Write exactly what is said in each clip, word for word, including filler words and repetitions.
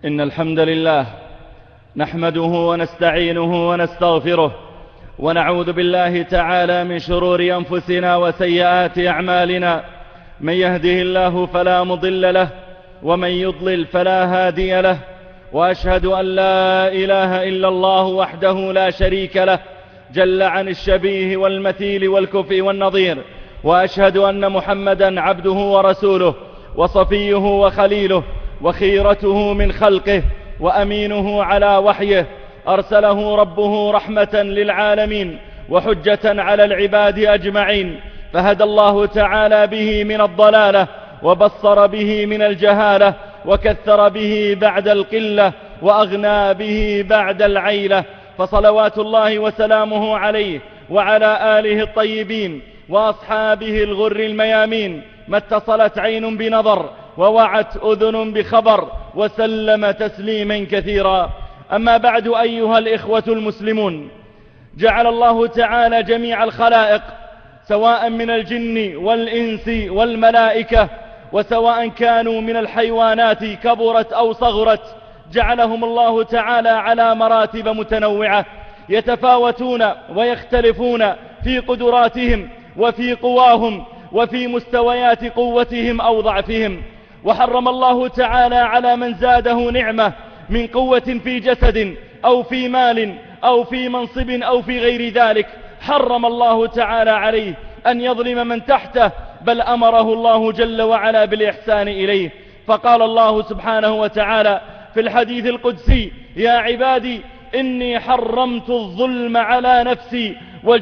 إن الحمد لله نحمده ونستعينه ونستغفره ونعوذ بالله تعالى من شرور أنفسنا وسيئات أعمالنا. من يهده الله فلا مضل له ومن يضلل فلا هادي له، وأشهد أن لا إله إلا الله وحده لا شريك له جل عن الشبيه والمثيل والكفء والنظير، وأشهد أن محمدا عبده ورسوله وصفيه وخليله وخيرته من خلقه وأمينه على وحيه، أرسله ربه رحمة للعالمين وحجة على العباد أجمعين، فهدى الله تعالى به من الضلالة وبصر به من الجهالة وكثر به بعد القلة وأغنى به بعد العيلة، فصلوات الله وسلامه عليه وعلى آله الطيبين وأصحابه الغر الميامين، ما اتصلت عين بنظر ووعت أذن بخبر، وسلم تسليما كثيرا. أما بعد، أيها الإخوة المسلمون، جعل الله تعالى جميع الخلائق سواء من الجن والإنس والملائكة، وسواء كانوا من الحيوانات كبرت أو صغرت، جعلهم الله تعالى على مراتب متنوعة يتفاوتون ويختلفون في قدراتهم وفي قواهم وفي مستويات قوتهم أو ضعفهم. وحرم الله تعالى على من زاده نعمة من قوة في جسد أو في مال أو في منصب أو في غير ذلك، حرم الله تعالى عليه أن يظلم من تحته، بل أمره الله جل وعلا بالإحسان إليه. فقال الله سبحانه وتعالى في الحديث القدسي: يا عبادي إني حرمت الظلم على نفسي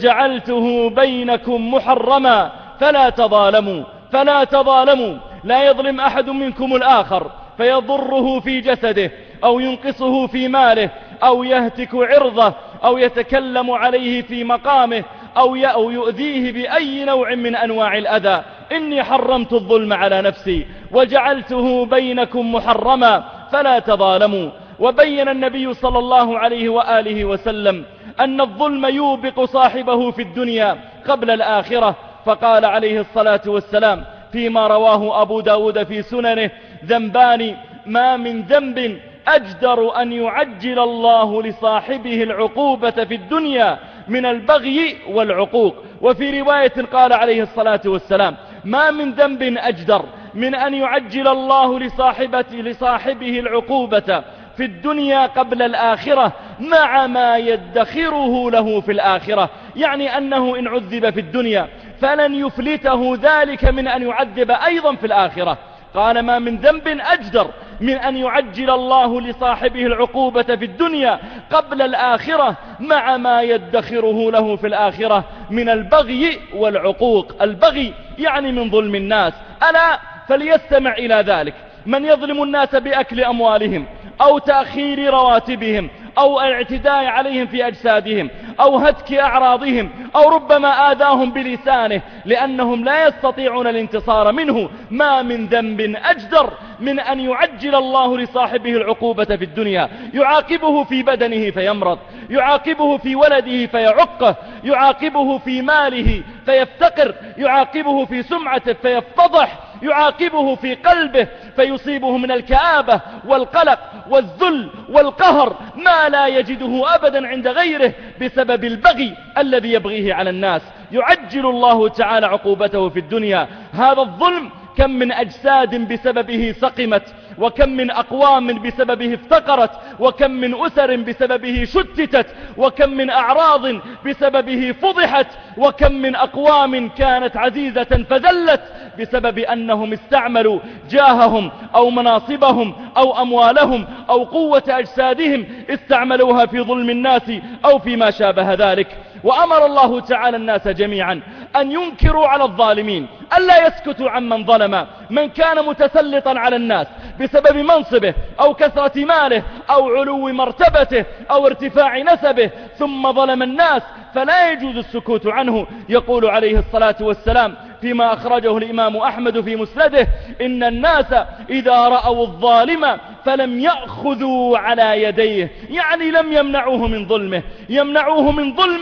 وجعلته بينكم محرما فلا تظالموا فلا تظالموا. لا يظلم أحد منكم الآخر فيضره في جسده أو ينقصه في ماله أو يهتك عرضه أو يتكلم عليه في مقامه أو يؤذيه بأي نوع من أنواع الأذى. إني حرمت الظلم على نفسي وجعلته بينكم محرما فلا تظالموا. وبين النبي صلى الله عليه وآله وسلم أن الظلم يوبق صاحبه في الدنيا قبل الآخرة، فقال عليه الصلاة والسلام فيما رواه أبو داود في سننه: ذنبان ما من ذنب أجدر أن يعجل الله لصاحبه العقوبة في الدنيا من البغي والعقوق. وفي رواية قال عليه الصلاة والسلام: ما من ذنب أجدر من أن يعجل الله لصاحبه, لصاحبه العقوبة في الدنيا قبل الآخرة مع ما يدخره له في الآخرة، يعني أنه إن عذب في الدنيا فلن يفلته ذلك من أن يعذب أيضا في الآخرة. قال: ما من ذنب أجدر من أن يعجل الله لصاحبه العقوبة في الدنيا قبل الآخرة مع ما يدخره له في الآخرة من البغي والعقوق. البغي يعني من ظلم الناس، ألا فليستمع إلى ذلك: من يظلم الناس بأكل أموالهم أو تأخير رواتبهم أو الاعتداء عليهم في أجسادهم أو هتك أعراضهم أو ربما آذاهم بلسانه لأنهم لا يستطيعون الانتصار منه، ما من ذنب أجدر من أن يعجل الله لصاحبه العقوبة في الدنيا، يعاقبه في بدنه فيمرض، يعاقبه في ولده فيعقه، يعاقبه في ماله فيفتقر، يعاقبه في سمعته فيفتضح، يعاقبه في قلبه فيصيبه من الكآبة والقلق والذل والقهر ما لا يجده أبدا عند غيره بسبب البغي الذي يبغيه على الناس. يعجل الله تعالى عقوبته في الدنيا. هذا الظلم كم من أجساد بسببه سقمت، وكم من أقوام بسببه افتقرت، وكم من أسر بسببه شتتت، وكم من أعراض بسببه فضحت، وكم من أقوام كانت عزيزة فذلت بسبب أنهم استعملوا جاههم أو مناصبهم أو أموالهم أو قوة أجسادهم استعملوها في ظلم الناس أو فيما شابه ذلك. وأمر الله تعالى الناس جميعا أن ينكروا على الظالمين، ألا يسكتوا عمن ظلم، من كان متسلطا على الناس بسبب منصبه أو كثرة ماله أو علو مرتبته أو ارتفاع نسبه ثم ظلم الناس، فلا يجوز السكوت عنه. يقول عليه الصلاة والسلام فيما أخرجه الإمام أحمد في مسنده: إن الناس إذا رأوا الظالم فلم يأخذوا على يديه، يعني لم يمنعوه من ظلمه، يمنعوه من ظلمه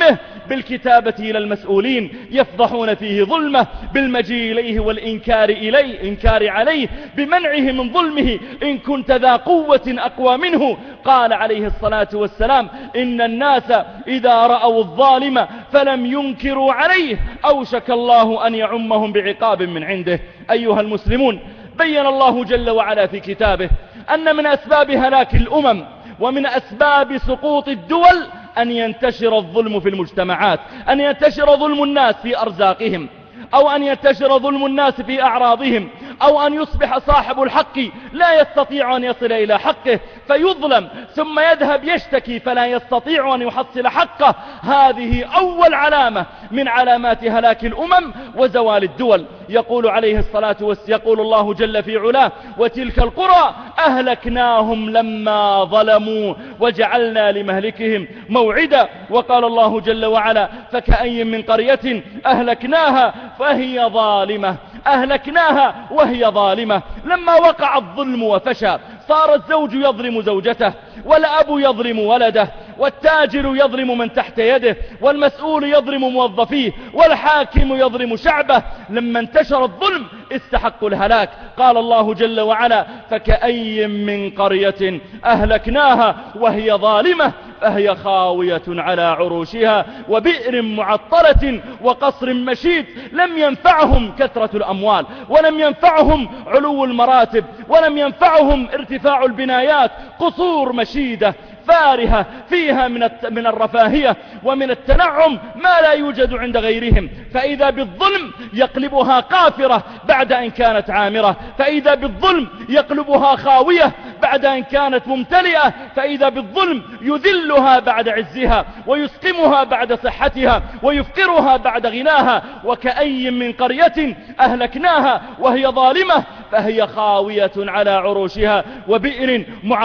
بالكتابة إلى المسؤولين يفضحون فيه ظلمه بالمجيء إليه والإنكار إليه إنكار عليه بمنعه من ظلمه إن كنت ذا قوة أقوى منه. قال عليه الصلاة والسلام إن الناس إذا رأوا الظالم فلم ينكروا عليه أوشك الله أن يعمهم بعقاب من عنده. أيها المسلمون، بين الله جل وعلا في كتابه أن من أسباب هلاك الأمم ومن أسباب سقوط الدول أن ينتشر الظلم في المجتمعات، أن ينتشر ظلم الناس في أرزاقهم، أو أن ينتشر ظلم الناس في أعراضهم، أو أن يصبح صاحب الحق لا يستطيع أن يصل إلى حقه فيظلم ثم يذهب يشتكي فلا يستطيع أن يحصل حقه. هذه أول علامة من علامات هلاك الأمم وزوال الدول. يقول عليه الصلاة والسلام يقول الله جل في علاه وتلك القرى أهلكناهم لما ظلموا وجعلنا لمهلكهم موعدا. وقال الله جل وعلا فكأي من قرية أهلكناها فهي ظالمة أهلكناها وهي ظالمة. لما وقع الظلم وفشى صار الزوج يظلم زوجته، والأب يظلم ولده، والتاجر يظلم من تحت يده، والمسؤول يظلم موظفيه، والحاكم يظلم شعبه. لما انتشر الظلم استحقوا الهلاك. قال الله جل وعلا فكأي من قرية أهلكناها وهي ظالمة فهي خاوية على عروشها وبئر معطلة وقصر مشيد. لم ينفعهم كثرة الأموال، ولم ينفعهم علو المراتب، ولم ينفعهم ارتفاع البنايات. قصور مشيدة فارهة فيها من من الرفاهية ومن التنعم ما لا يوجد عند غيرهم. فإذا بالظلم يقلبها قافرة بعد أن كانت عامرة، فإذا بالظلم يقلبها خاوية بعد أن كانت ممتلئة، فإذا بالظلم يذلها بعد عزها ويسقمها بعد صحتها ويفقرها بعد غناها. وكأي من قرية أهلكناها وهي ظالمة فهي خاوية على عروشها وبئر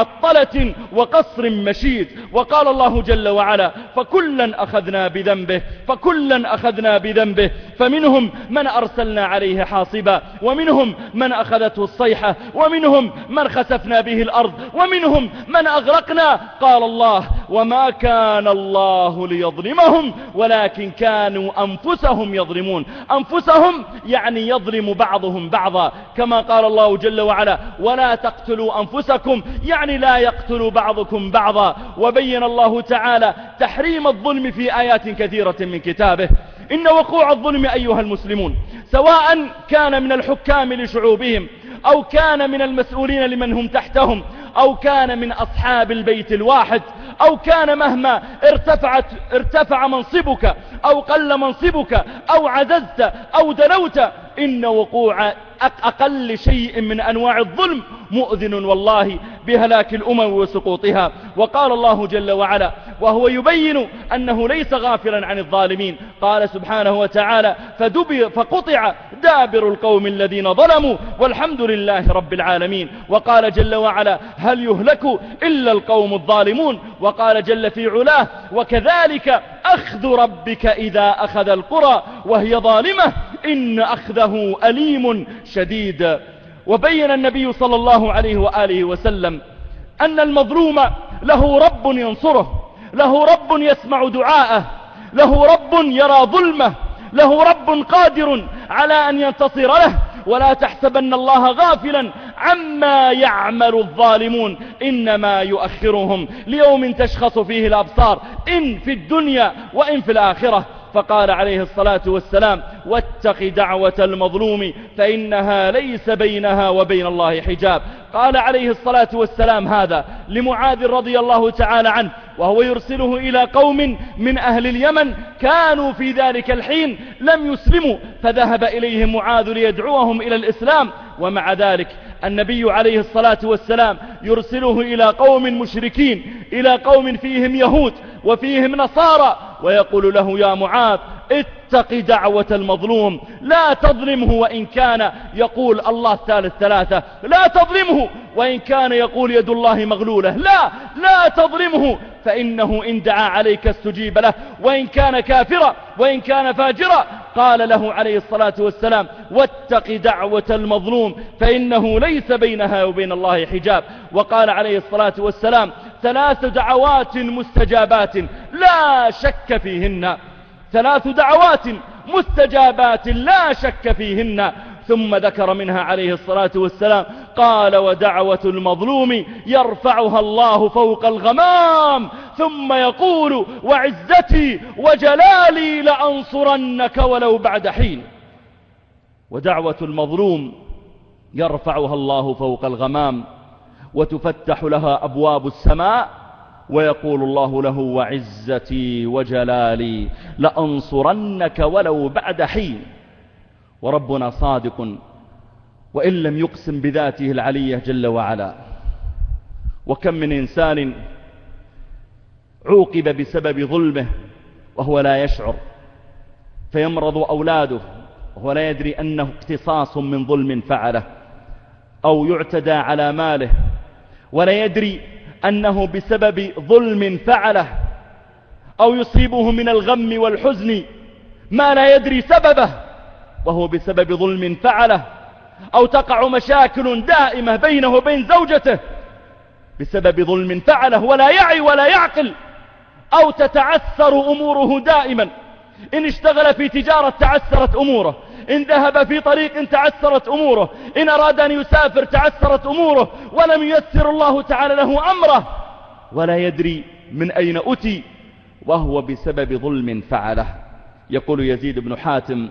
معطلة وقصر مشيد. وقال الله جل وعلا فكلا أخذنا بذنبه فكلا أخذنا بذنبه فمنهم من أرسلنا عليه حاصبا، ومنهم من أخذته الصيحة، ومنهم من خسفنا به الأرض، ومنهم من أغرقنا. قال الله وما كان الله ليظلمهم ولكن كانوا أنفسهم يظلمون. أنفسهم يعني يظلم بعضهم بعضا، كما قال الله جل وعلا ولا تقتلوا أنفسكم يعني لا يقتل بعضكم بعضا. وبين الله تعالى تحريم الظلم في آيات كثيرة من كتابه. إن وقوع الظلم أيها المسلمون سواء كان من الحكام لشعوبهم، أو كان من المسؤولين لمن هم تحتهم، أو كان من أصحاب البيت الواحد، أو كان مهما ارتفعت ارتفع منصبك أو قل منصبك أو عززت أو دنوت، إن وقوع أقل شيء من أنواع الظلم مؤذن والله بهلاك الأمم وسقوطها. وقال الله جل وعلا وهو يبين أنه ليس غافلا عن الظالمين، قال سبحانه وتعالى فدبر فقطع دابر القوم الذين ظلموا والحمد لله رب العالمين. وقال جل وعلا هل يهلك إلا القوم الظالمون. وقال جل في علاه وكذلك أخذ ربك إذا أخذ القرى وهي ظالمة إن أخذه أليم شديد. وبين النبي صلى الله عليه وآله وسلم أن المظلوم له رب ينصره، له رب يسمع دعاءه، له رب يرى ظلمه، له رب قادر على أن ينتصر له. ولا تحسبن الله غافلا عما يعمل الظالمون إنما يؤخرهم ليوم تشخص فيه الأبصار إن في الدنيا وإن في الآخرة. فقال عليه الصلاة والسلام واتق دعوة المظلوم فإنها ليس بينها وبين الله حجاب. قال عليه الصلاة والسلام هذا لمعاذ رضي الله تعالى عنه وهو يرسله إلى قوم من أهل اليمن كانوا في ذلك الحين لم يسلموا، فذهب إليهم معاذ ليدعوهم إلى الإسلام. ومع ذلك النبي عليه الصلاة والسلام يرسله إلى قوم مشركين، إلى قوم فيهم يهود وفيهم نصارى، ويقول له يا معاذ اتق دعوة المظلوم لا تظلمه وإن كان يقول الله ثالث ثلاثة، لا تظلمه وإن كان يقول يد الله مغلولة، لا لا تظلمه فإنه إن دعا عليك استجيب له وإن كان كافرا وإن كان فاجرا. قال له عليه الصلاة والسلام واتق دعوة المظلوم فإنه ليس بينها وبين الله حجاب. وقال عليه الصلاة والسلام ثلاث دعوات مستجابات لا شك فيهن. ثلاث دعوات مستجابات لا شك فيهن. ثم ذكر منها عليه الصلاة والسلام قال ودعوة المظلوم يرفعها الله فوق الغمام ثم يقول وعزتي وجلالي لأنصرنك ولو بعد حين. ودعوة المظلوم يرفعها الله فوق الغمام وتفتح لها أبواب السماء ويقول الله له وعزتي وجلالي لأنصرنك ولو بعد حين. وربنا صادق وإن لم يقسم بذاته العلية جل وعلا. وكم من إنسان عوقب بسبب ظلمه وهو لا يشعر فيمرض أولاده وهو لا يدري أنه اقتصاص من ظلم فعله، أو يعتدى على ماله ولا يدري أنه بسبب ظلم فعله، أو يصيبه من الغم والحزن ما لا يدري سببه وهو بسبب ظلم فعله، أو تقع مشاكل دائمة بينه وبين زوجته بسبب ظلم فعله ولا يعي ولا يعقل، أو تتعثر أموره دائما. إن اشتغل في تجارة تعثرت أموره، إن ذهب في طريق تعثرت أموره، إن أراد أن يسافر تعثرت أموره، ولم ييسر الله تعالى له أمره ولا يدري من أين أتي وهو بسبب ظلم فعله. يقول يزيد بن حاتم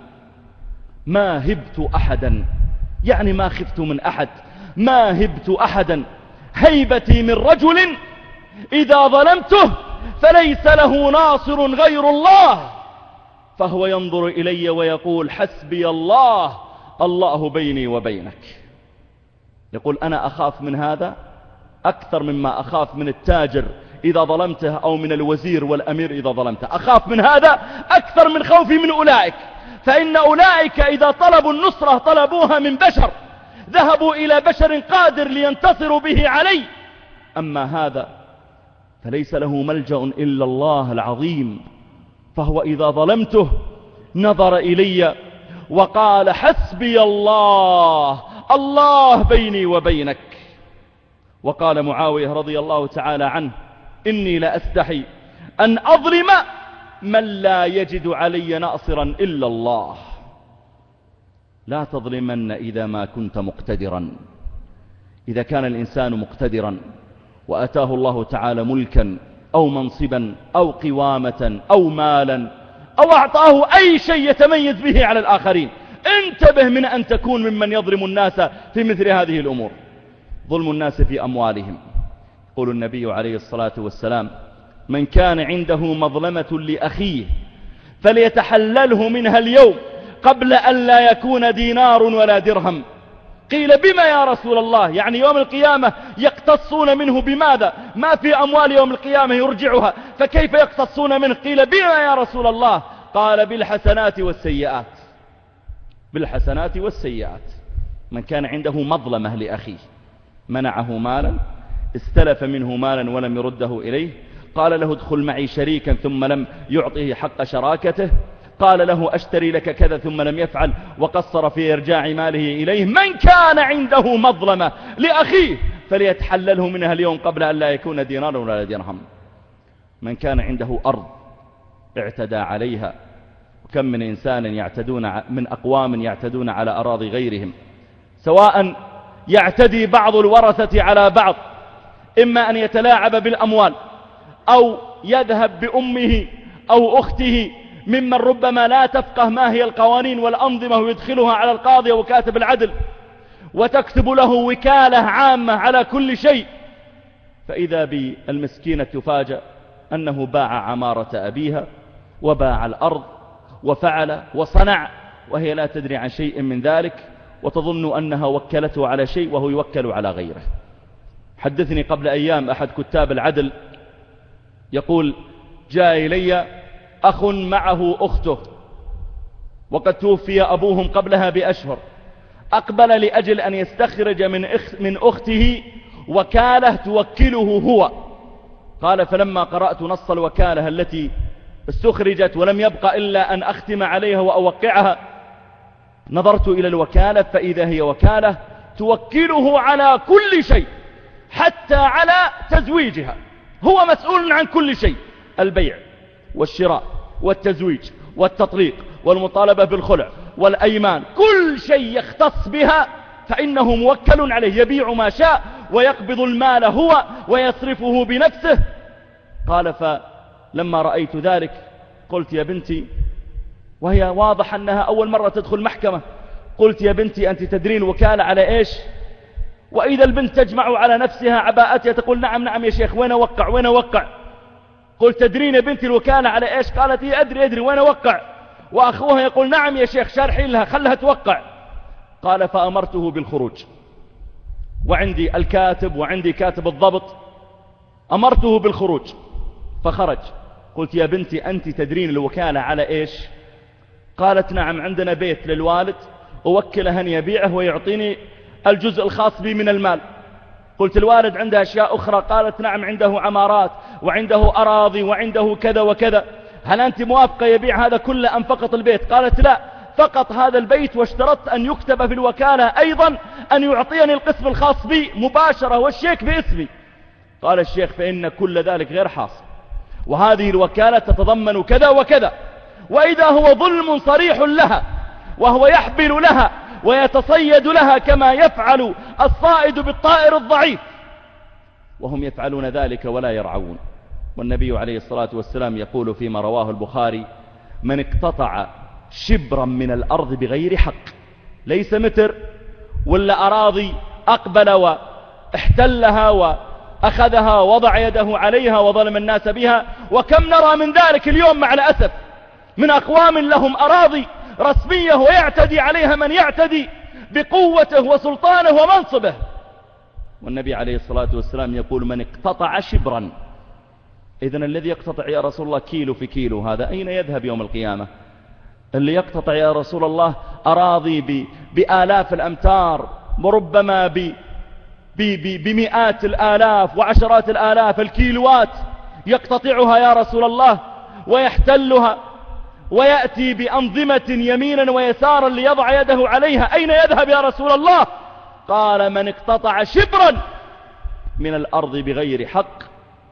ما هبت أحدا، يعني ما خفت من أحد، ما هبت أحدا هيبتي من رجل إذا ظلمته فليس له ناصر غير الله، فهو ينظر إلي ويقول حسبي الله، الله بيني وبينك. يقول أنا أخاف من هذا أكثر مما أخاف من التاجر إذا ظلمته، أو من الوزير والأمير إذا ظلمته. أخاف من هذا أكثر من خوفي من أولئك، فإن أولئك إذا طلبوا النصرة طلبوها من بشر، ذهبوا إلى بشر قادر لينتصروا به علي. أما هذا فليس له ملجأ إلا الله العظيم، فهو إذا ظلمته نظر إلي وقال حسبي الله، الله بيني وبينك. وقال معاوية رضي الله تعالى عنه إني لأستحي أن أظلم من لا يجد علي ناصرا إلا الله. لا تظلمن إذا ما كنت مقتدرا. إذا كان الإنسان مقتدرا وأتاه الله تعالى ملكا أو منصبا أو قوامة أو مالا أو أعطاه أي شيء يتميز به على الآخرين، انتبه من أن تكون ممن يظلم الناس في مثل هذه الأمور. ظلم الناس في أموالهم. يقول النبي عليه الصلاة والسلام من كان عنده مظلمة لأخيه فليتحلله منها اليوم قبل أن لا يكون دينار ولا درهم. قيل بما يا رسول الله؟ يعني يوم القيامة يقتصون منه بماذا؟ ما في أموال يوم القيامة يرجعها، فكيف يقتصون منه؟ قيل بما يا رسول الله؟ قال بالحسنات والسيئات. بالحسنات والسيئات. من كان عنده مظلمة لأخيه، منعه مالا، استلف منه مالا ولم يرده إليه، قال له ادخل معي شريكا ثم لم يعطه حق شراكته، قال له أشتري لك كذا ثم لم يفعل وقصر في إرجاع ماله إليه. من كان عنده مظلمة لأخيه فليتحلله منها اليوم قبل أن لا يكون دينار ولا درهم. من كان عنده أرض اعتدى عليها، وكم من إنسان يعتدون من أقوام يعتدون على أراضي غيرهم، سواء يعتدي بعض الورثة على بعض، إما أن يتلاعب بالأموال أو يذهب بأمه أو أخته ممن ربما لا تفقه ما هي القوانين والأنظمة ويدخلها على القاضي وكاتب العدل وتكتب له وكالة عامة على كل شيء، فإذا بالمسكينة تفاجأ أنه باع عمارة أبيها وباع الأرض وفعل وصنع وهي لا تدري عن شيء من ذلك، وتظن أنها وكلته على شيء وهو يوكل على غيره. حدثني قبل أيام أحد كتاب العدل يقول جاء إلي أخ معه أخته وقد توفي أبوهم قبلها بأشهر، أقبل لأجل أن يستخرج من, أخ من أخته وكالة توكله هو. قال فلما قرأت نص الوكالة التي استخرجت ولم يبقى إلا أن أختم عليها وأوقعها، نظرت إلى الوكالة فإذا هي وكالة توكله على كل شيء حتى على تزويجها، هو مسؤول عن كل شيء، البيع والشراء والتزويج والتطليق والمطالبة بالخلع والأيمان، كل شيء يختص بها فإنه موكل عليه، يبيع ما شاء ويقبض المال هو ويصرفه بنفسه. قال فلما رأيت ذلك قلت يا بنتي، وهي واضح أنها أول مرة تدخل محكمة، قلت يا بنتي أنت تدرين الوكالة على إيش؟ وإذا البنت تجمع على نفسها عباءتها تقول نعم نعم يا شيخ وين أوقع وين أوقع. قلت تدرين يا بنتي الوكالة على إيش؟ قالت هي أدري أدري وين أوقع. وأخوها يقول نعم يا شيخ شارحين لها خلها توقع. قال فأمرته بالخروج، وعندي الكاتب وعندي كاتب الضبط، أمرته بالخروج فخرج. قلت يا بنتي أنت تدرين الوكالة على إيش؟ قالت نعم عندنا بيت للوالد أوكله أن يبيعه ويعطيني الجزء الخاص بي من المال. قلت الوالد عنده أشياء أخرى؟ قالت نعم عنده عمارات وعنده أراضي وعنده كذا وكذا. هل أنت موافقة يبيع هذا كله أم فقط البيت؟ قالت لا فقط هذا البيت، واشترطت أن يكتب في الوكالة أيضا أن يعطيني القسم الخاص بي مباشرة والشيك باسمي. قال الشيخ فإن كل ذلك غير حاصل، وهذه الوكالة تتضمن كذا وكذا، وإذا هو ظلم صريح لها وهو يحبل لها ويتصيد لها كما يفعل الصائد بالطائر الضعيف، وهم يفعلون ذلك ولا يرعون. والنبي عليه الصلاة والسلام يقول فيما رواه البخاري من اقتطع شبرا من الأرض بغير حق، ليس متر ولا أراضي، أقبل واحتلها وأخذها ووضع يده عليها وظلم الناس بها. وكم نرى من ذلك اليوم مع الأسف من أقوام لهم أراضي رسمية ويعتدي عليها من يعتدي بقوته وسلطانه ومنصبه. والنبي عليه الصلاة والسلام يقول من اقتطع شبرا. إذن الذي يقتطع يا رسول الله كيلو في كيلو هذا أين يذهب يوم القيامة؟ اللي يقتطع يا رسول الله أراضي بآلاف الأمتار وربما ب ب ب بمئات الآلاف وعشرات الآلاف الكيلوات يقتطعها يا رسول الله ويحتلها ويأتي بأنظمة يمينا ويسارا ليضع يده عليها، أين يذهب يا رسول الله؟ قال من اقتطع شبرا من الأرض بغير حق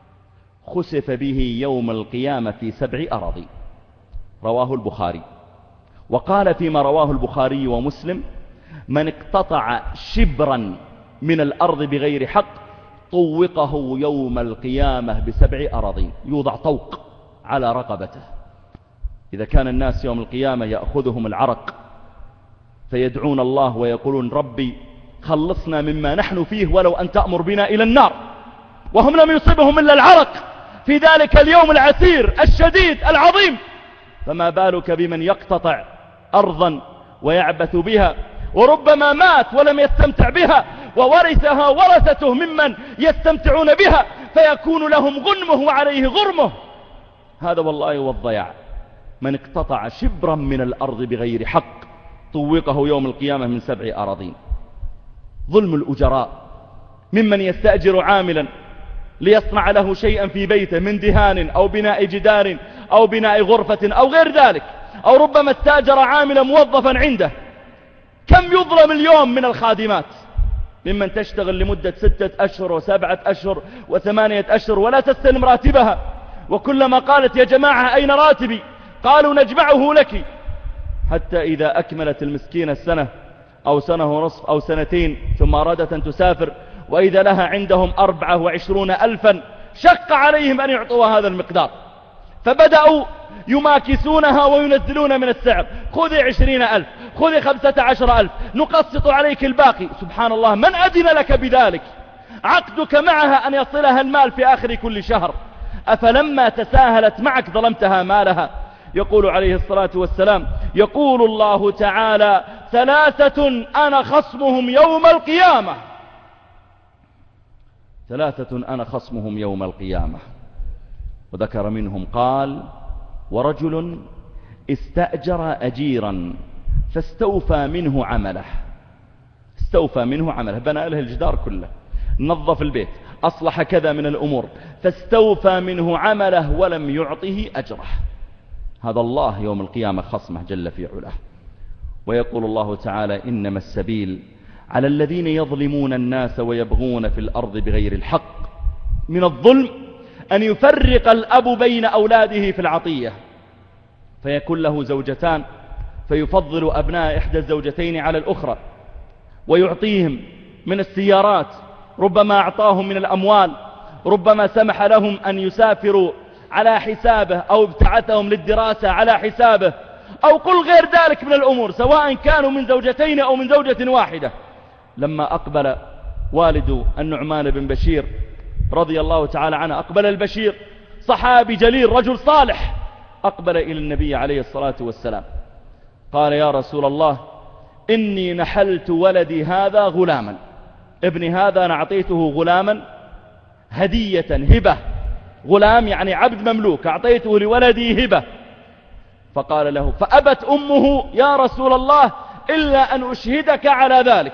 خسف به يوم القيامة في سبع أراضي. رواه البخاري. وقال فيما رواه البخاري ومسلم من اقتطع شبرا من الأرض بغير حق طوقه يوم القيامة بسبع أراضين، يوضع طوق على رقبته. إذا كان الناس يوم القيامة يأخذهم العرق فيدعون الله ويقولون ربي خلصنا مما نحن فيه ولو أن تأمر بنا إلى النار، وهم لم يصبهم إلا العرق في ذلك اليوم العسير الشديد العظيم، فما بالك بمن يقتطع أرضا ويعبث بها وربما مات ولم يستمتع بها وورثها ورثته ممن يستمتعون بها فيكون لهم غنمه وعليه غرمه. هذا والله هو الضياع. من اقتطع شبرا من الأرض بغير حق طوقه يوم القيامة من سبع أراضين. ظلم الأجراء ممن يستأجر عاملا ليصنع له شيئا في بيته من دهان أو بناء جدار أو بناء غرفة أو غير ذلك، أو ربما استأجر عاملا موظفا عنده. كم يظلم اليوم من الخادمات ممن تشتغل لمدة ستة أشهر وسبعة أشهر وثمانية أشهر ولا تستلم راتبها، وكلما قالت يا جماعة أين راتبي قالوا نجمعه لك، حتى إذا أكملت المسكينة السنة أو سنة ونصف أو سنتين ثم أرادت أن تسافر وإذا لها عندهم أربعة وعشرون ألفا شق عليهم أن يعطوا هذا المقدار، فبدأوا يماكسونها وينزلون من السعر. خذي عشرين ألف، خذي خمسة عشر ألف، نقسط عليك الباقي. سبحان الله، من أذن لك بذلك؟ عقدك معها أن يصلها المال في آخر كل شهر، أفلما تساهلت معك ظلمتها مالها. يقول عليه الصلاة والسلام يقول الله تعالى ثلاثة أنا خصمهم يوم القيامة، ثلاثة أنا خصمهم يوم القيامة. وذكر منهم قال ورجل استأجر أجيرا فاستوفى منه عمله، استوفى منه عمله، بنى له الجدار كله، نظف البيت، أصلح كذا من الأمور، فاستوفى منه عمله ولم يعطه أجره. هذا الله يوم القيامة خصمه جل في علاه. ويقول الله تعالى إنما السبيل على الذين يظلمون الناس ويبغون في الأرض بغير الحق. من الظلم أن يفرق الأب بين أولاده في العطية، فيكون له زوجتان فيفضل أبناء إحدى الزوجتين على الأخرى، ويعطيهم من السيارات، ربما أعطاهم من الأموال، ربما سمح لهم أن يسافروا على حسابه أو ابتعثهم للدراسة على حسابه، أو قل غير ذلك من الأمور، سواء كانوا من زوجتين أو من زوجة واحدة. لما أقبل والد النعمان بن بشير رضي الله تعالى عنه، أقبل البشير صحابي جليل رجل صالح، أقبل إلى النبي عليه الصلاة والسلام، قال: يا رسول الله، إني نحلت ولدي هذا غلاما، ابني هذا أنا أعطيته غلاما هدية هبة، غلام يعني عبد مملوك، أعطيته لولدي هبة. فقال له: فأبت أمه يا رسول الله إلا أن أشهدك على ذلك.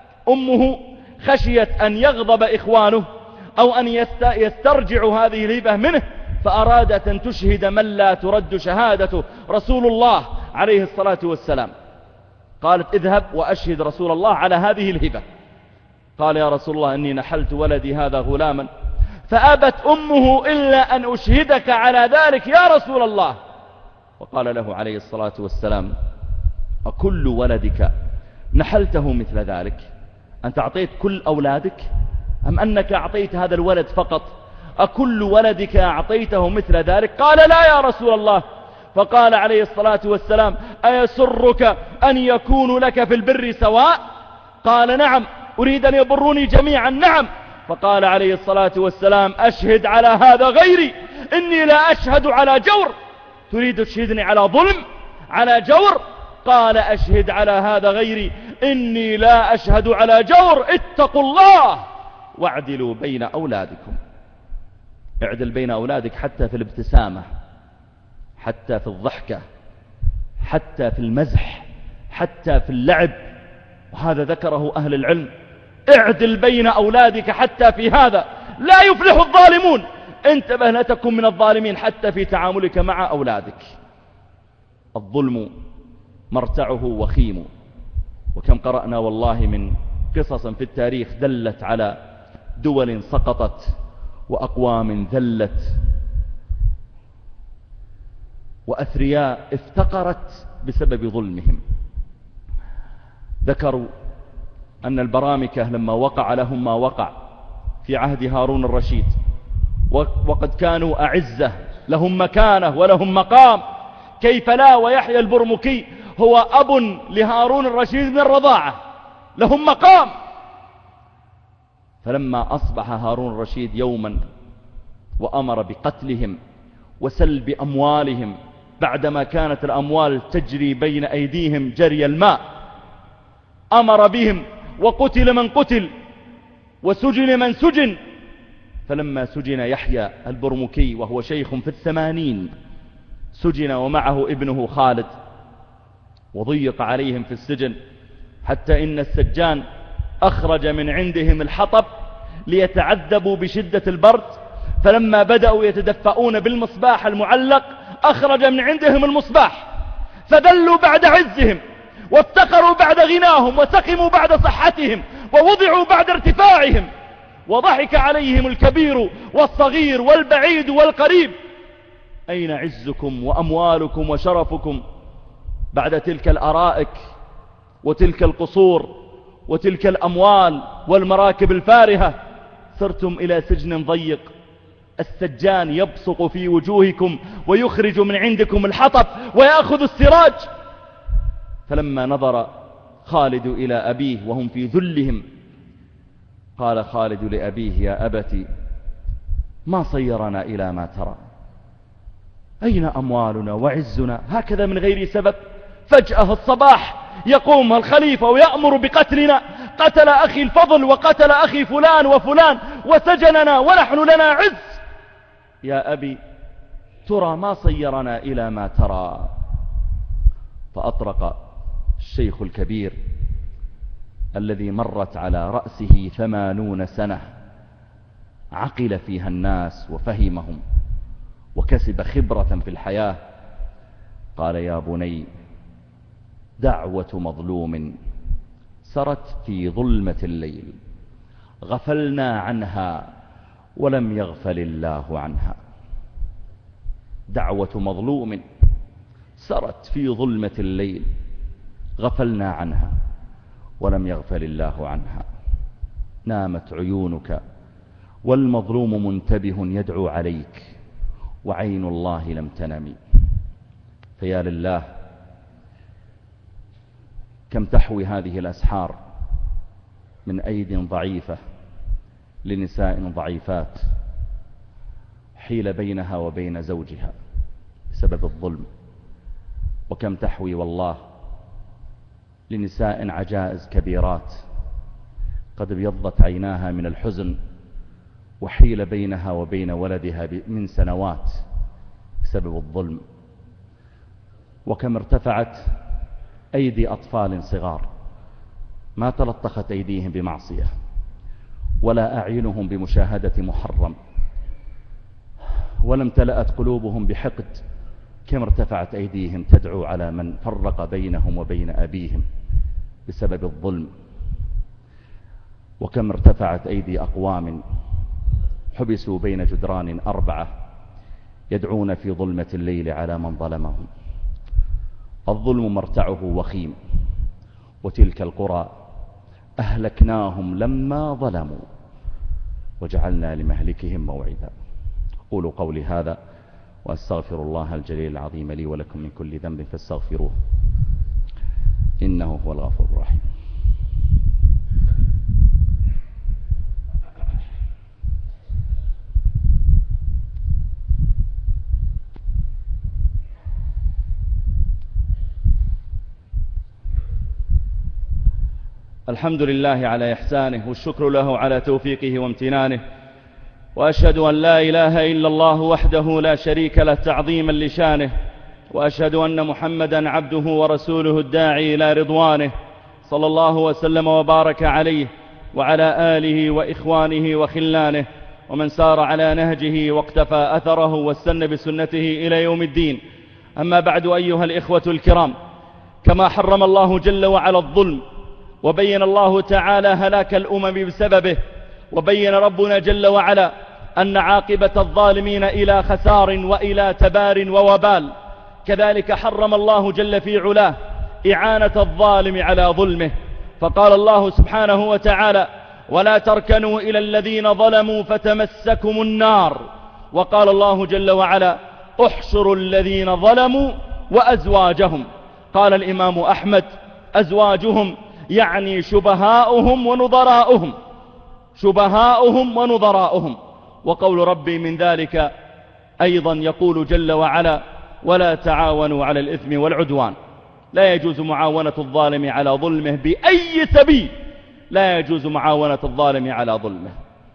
أمه خشيت أن يغضب إخوانه أو أن يسترجع هذه الهبة منه، فأرادت أن تشهد من لا ترد شهادته رسول الله عليه الصلاة والسلام. قالت: اذهب وأشهد رسول الله على هذه الهبة. قال: يا رسول الله، إني نحلت ولدي هذا غلاما، فأبت أمه إلا أن أشهدك على ذلك يا رسول الله. وقال له عليه الصلاة والسلام: أكل ولدك نحلته مثل ذلك؟ أنت أعطيت كل أولادك أم أنك أعطيت هذا الولد فقط؟ أكل ولدك أعطيته مثل ذلك؟ قال: لا يا رسول الله. فقال عليه الصلاة والسلام: أيسرك أن يكون لك في البر سواء؟ قال: نعم، أريد أن يبروني جميعا. نعم. فقال عليه الصلاة والسلام: أشهد على هذا غيري، إني لا أشهد على جور. تريد تشهدني على ظلم، على جور؟ قال: أشهد على هذا غيري، إني لا أشهد على جور. اتقوا الله واعدلوا بين أولادكم. اعدل بين أولادك حتى في الابتسامة، حتى في الضحكة، حتى في المزح، حتى في اللعب، وهذا ذكره أهل العلم. اعدل بين أولادك حتى في هذا، لا يفلح الظالمون. انتبه لا تكن من الظالمين حتى في تعاملك مع أولادك. الظلم مرتعه وخيم، وكم قرأنا والله من قصص في التاريخ دلت على دول سقطت وأقوام ذلت وأثرياء افتقرت بسبب ظلمهم. ذكروا أن البرامكة لما وقع لهم ما وقع في عهد هارون الرشيد، وقد كانوا أعزة لهم مكانة ولهم مقام، كيف لا ويحيى البرمكي هو أب لهارون الرشيد من الرضاعة، لهم مقام. فلما أصبح هارون الرشيد يوما وأمر بقتلهم وسلب أموالهم بعدما كانت الأموال تجري بين أيديهم جري الماء، أمر بهم وقتل من قتل وسجن من سجن. فلما سجن يحيى البرمكي وهو شيخ في الثمانين، سجن ومعه ابنه خالد، وضيق عليهم في السجن حتى إن السجان أخرج من عندهم الحطب ليتعذبوا بشدة البرد، فلما بدأوا يتدفئون بالمصباح المعلق أخرج من عندهم المصباح، فذلوا بعد عزهم وافتقروا بعد غناهم وسقموا بعد صحتهم ووضعوا بعد ارتفاعهم، وضحك عليهم الكبير والصغير والبعيد والقريب. أين عزكم وأموالكم وشرفكم بعد تلك الأرائك وتلك القصور وتلك الأموال والمراكب الفارهة؟ صرتم إلى سجن ضيق، السجان يبصق في وجوهكم ويخرج من عندكم الحطب ويأخذ السراج. فلما نظر خالد إلى أبيه وهم في ذلهم، قال خالد لأبيه: يا أبت، ما صيرنا إلى ما ترى؟ أين أموالنا وعزنا هكذا من غير سبب؟ فجأة الصباح يقوم الخليفة ويأمر بقتلنا، قتل أخي الفضل وقتل أخي فلان وفلان وسجننا ونحن لنا عز. يا أبي، ترى ما صيرنا إلى ما ترى؟ فأطرق الشيخ الكبير الذي مرت على رأسه ثمانون سنة، عقل فيها الناس وفهمهم وكسب خبرة في الحياة، قال: يا بني، دعوة مظلوم سرت في ظلمة الليل، غفلنا عنها ولم يغفل الله عنها. دعوة مظلوم سرت في ظلمة الليل غفلنا عنها ولم يغفل الله عنها. نامت عيونك والمظلوم منتبه يدعو عليك وعين الله لم تنم. فيا لله كم تحوي هذه الأسحار من أيدي ضعيفة لنساء ضعيفات حيل بينها وبين زوجها بسبب الظلم. وكم تحوي والله لنساء عجائز كبيرات قد ابيضت عيناها من الحزن وحيل بينها وبين ولدها من سنوات بسبب الظلم. وكم ارتفعت أيدي أطفال صغار ما تلطخت أيديهم بمعصية ولا أعينهم بمشاهدة محرم ولا امتلأت قلوبهم بحقد. كم ارتفعت أيديهم تدعو على من فرق بينهم وبين أبيهم بسبب الظلم. وكم ارتفعت أيدي أقوام حبسوا بين جدران أربعة يدعون في ظلمة الليل على من ظلمهم. الظلم مرتعه وخيم، وتلك القرى أهلكناهم لما ظلموا وجعلنا لمهلكهم موعدا. أقول قولي هذا وأستغفر الله الجليل العظيم لي ولكم من كل ذنب فاستغفروه إنه هو الغفور الرحيم. الحمد لله على إحسانه والشكر له على توفيقه وامتنانه، وأشهد أن لا إله إلا الله وحده لا شريك له تعظيما لشانه، وأشهد أن محمدا عبده ورسوله الداعي إلى رضوانه، صلى الله وسلم وبارك عليه وعلى آله وإخوانه وخلانه ومن سار على نهجه واقتفى أثره واستنى بسنته إلى يوم الدين. أما بعد أيها الإخوة الكرام، كما حرم الله جل وعلا الظلم وبين الله تعالى هلاك الأمم بسببه، وبين ربنا جل وعلا أن عاقبة الظالمين إلى خسار وإلى تبار ووبال، كذلك حرم الله جل في علاه إعانة الظالم على ظلمه، فقال الله سبحانه وتعالى: ولا تركنوا إلى الذين ظلموا فتمسكم النار. وقال الله جل وعلا: احشروا الذين ظلموا وأزواجهم. قال الإمام أحمد: أزواجهم يعني شبهاؤهم ونظراؤهم، شبهاؤهم ونظراؤهم. وقول ربي من ذلك أيضا يقول جل وعلا: ولا تعاونوا على الإثم والعدوان. لا يجوز معاونة الظالم على ظلمه بأي سبيل، لا يجوز معاونة الظالم على ظلمه.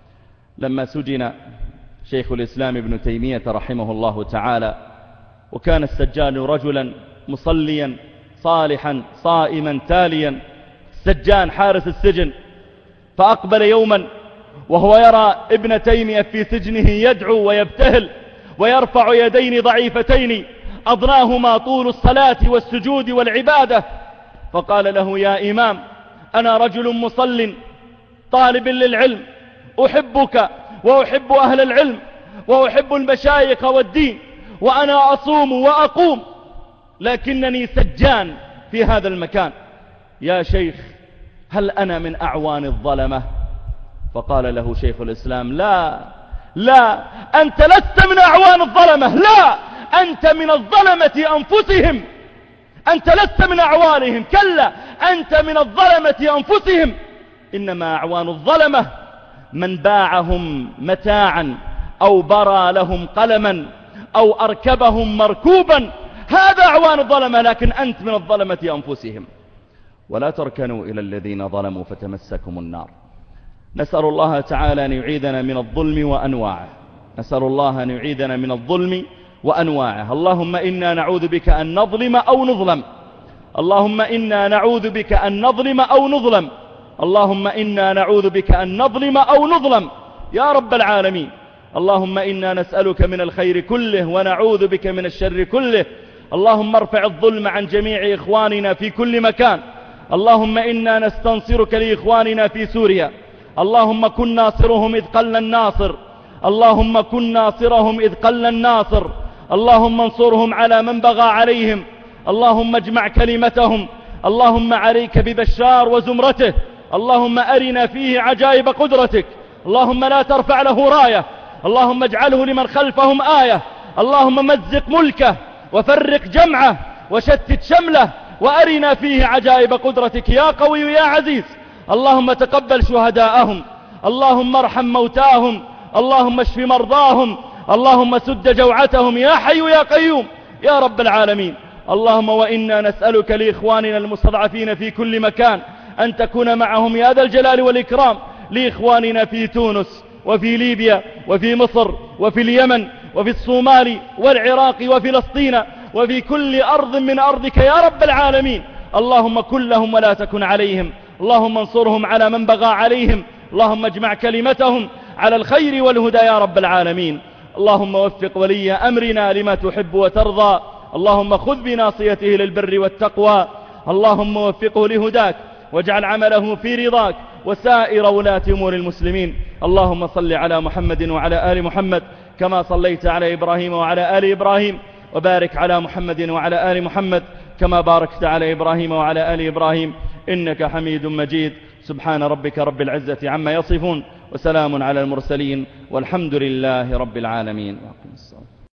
لما سجن شيخ الإسلام ابن تيمية رحمه الله تعالى، وكان السجان رجلا مصليا صالحا صائما تاليا، سجان حارس السجن، فأقبل يوما وهو يرى ابن تيمية في سجنه يدعو ويبتهل ويرفع يدين ضعيفتين أضناهما طول الصلاة والسجود والعبادة، فقال له: يا إمام، أنا رجل مصل طالب للعلم، أحبك وأحب أهل العلم وأحب المشايخ والدين، وأنا أصوم وأقوم، لكنني سجان في هذا المكان، يا شيخ هل أنا من أعوان الظلمة؟ فقال له شيخ الإسلام: لا لا، أنت لست من أعوان الظلمة، لا، أنت من الظلمة أنفسهم، أنت لست من أعوانهم، كلا، أنت من الظلمة أنفسهم. إنما أعوان الظلمة من باعهم متاعا أو برى لهم قلما أو أركبهم مركوبا، هذا أعوان الظلمة، لكن أنت من الظلمة أنفسهم. ولا تركنوا إلى الذين ظلموا فتمسكم النار. نسأل الله تعالى أن يعيذنا من الظلم وأنواعه، نسأل الله أن يعيذنا من الظلم وأنواعه. اللهم إنا نعوذ بك أن نظلم أو نظلم، اللهم إنا نعوذ بك أن نظلم أو نظلم، اللهم إنا نعوذ بك أن نظلم أو نظلم يا رب العالمين. اللهم إنا نسألك من الخير كله ونعوذ بك من الشر كله. اللهم ارفع الظلم عن جميع إخواننا في كل مكان. اللهم إنا نستنصرك لإخواننا في سوريا، اللهم كن ناصرهم إذ قل الناصر، اللهم كن ناصرهم إذ قل الناصر، اللهم انصرهم على من بغى عليهم، اللهم اجمع كلمتهم. اللهم عليك ببشار وزمرته، اللهم أرنا فيه عجائب قدرتك. اللهم لا ترفع له راية، اللهم اجعله لمن خلفهم آية. اللهم مزق ملكه وفرق جمعه وشتت شمله، وأرنا فيه عجائب قدرتك يا قوي يا عزيز. اللهم تقبل شهداءهم، اللهم ارحم موتاهم، اللهم اشف مرضاهم، اللهم سد جوعتهم يا حي يا قيوم يا رب العالمين. اللهم وإنا نسألك لإخواننا المستضعفين في كل مكان أن تكون معهم يا ذا الجلال والإكرام، لإخواننا في تونس وفي ليبيا وفي مصر وفي اليمن وفي الصومال والعراق وفلسطين وفي كل أرض من أرضك يا رب العالمين. اللهم كن لهم ولا تكن عليهم، اللهم انصرهم على من بغى عليهم، اللهم اجمع كلمتهم على الخير والهدى يا رب العالمين. اللهم وفق ولي أمرنا لما تحب وترضى، اللهم خذ بناصيته للبر والتقوى، اللهم وفقه لهداك واجعل عمله في رضاك وسائر ولاة أمور المسلمين. اللهم صل على محمد وعلى آل محمد كما صليت على إبراهيم وعلى آل إبراهيم، وبارك على محمد وعلى آل محمد كما باركت على إبراهيم وعلى آل إبراهيم إنك حميد مجيد. سبحان ربك رب العزة عما يصفون، وسلام على المرسلين، والحمد لله رب العالمين.